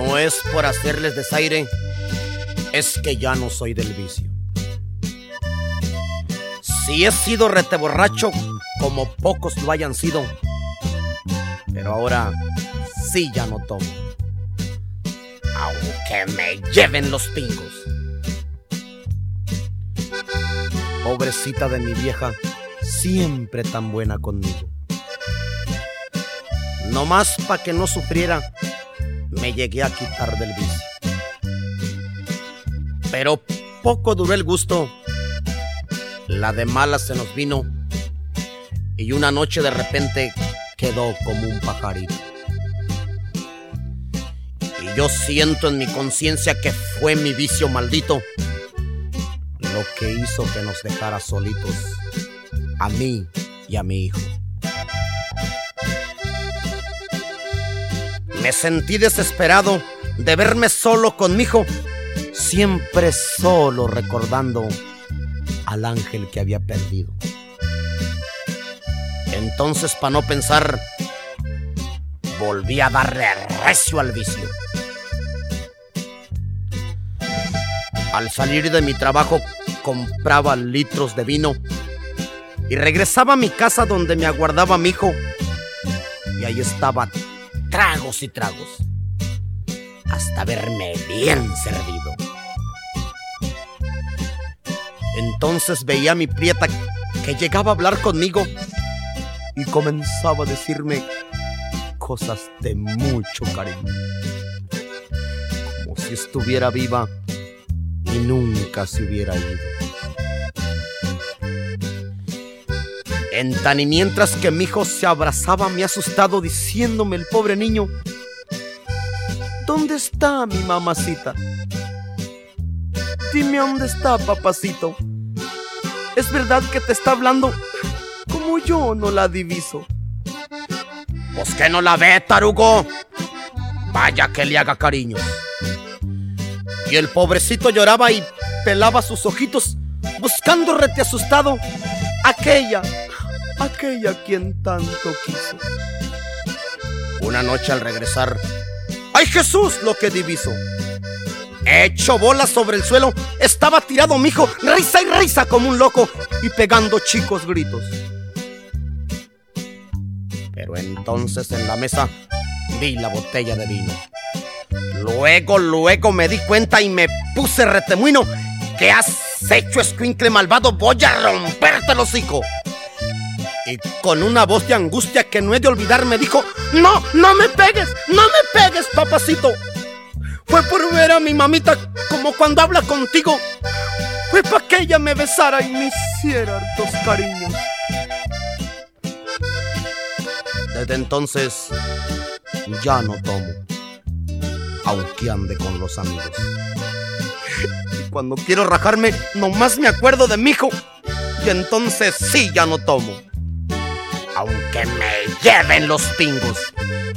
No es por hacerles desaire, es que ya no soy del vicio. Sí he sido reteborracho como pocos lo hayan sido, pero ahora sí ya no tomo, aunque me lleven los pingos. Pobrecita de mi vieja, siempre tan buena conmigo. Nomás pa' que no sufriera, me llegué a quitar del vicio. Pero poco duró el gusto, la de malas se nos vino, y una noche de repente quedó como un pajarito. Y yo siento en mi conciencia que fue mi vicio maldito lo que hizo que nos dejara solitos, a mí y a mi hijo. Me sentí desesperado de verme solo con mi hijo, siempre solo recordando al ángel que había perdido. Entonces, para no pensar, volví a darle recio al vicio. Al salir de mi trabajo, compraba litros de vino y regresaba a mi casa donde me aguardaba mi hijo. Y ahí estaba, tragos y tragos, hasta verme bien servido. Entonces veía a mi prieta que llegaba a hablar conmigo y comenzaba a decirme cosas de mucho cariño, como si estuviera viva y nunca se hubiera ido. En tan y mientras que mi hijo se abrazaba, me asustado, diciéndome el pobre niño: ¿dónde está mi mamacita? Dime dónde está, papacito. ¿Es verdad que te está hablando como yo no la diviso? Pues que no la ve, tarugo. Vaya que le haga cariños. Y el pobrecito lloraba y pelaba sus ojitos, buscando rete asustado aquella quien tanto quiso. Una noche al regresar, ¡ay, Jesús! Lo que diviso. Hecho bolas sobre el suelo, estaba tirado mi hijo, risa y risa como un loco, y pegando chicos gritos. Pero entonces en la mesa vi la botella de vino. Luego me di cuenta y me puse retemuino. ¿Qué has hecho, escuincle malvado? Voy a romperte el hocico. Y con una voz de angustia que no he de olvidar me dijo: no me pegues, papacito. Fue por ver a mi mamita como cuando habla contigo. Fue para que ella me besara y me hiciera hartos cariños. Desde entonces ya no tomo, aunque ande con los amigos. Y cuando quiero rajarme, nomás me acuerdo de mi hijo, y entonces sí ya no tomo, aunque me lleven los pingos.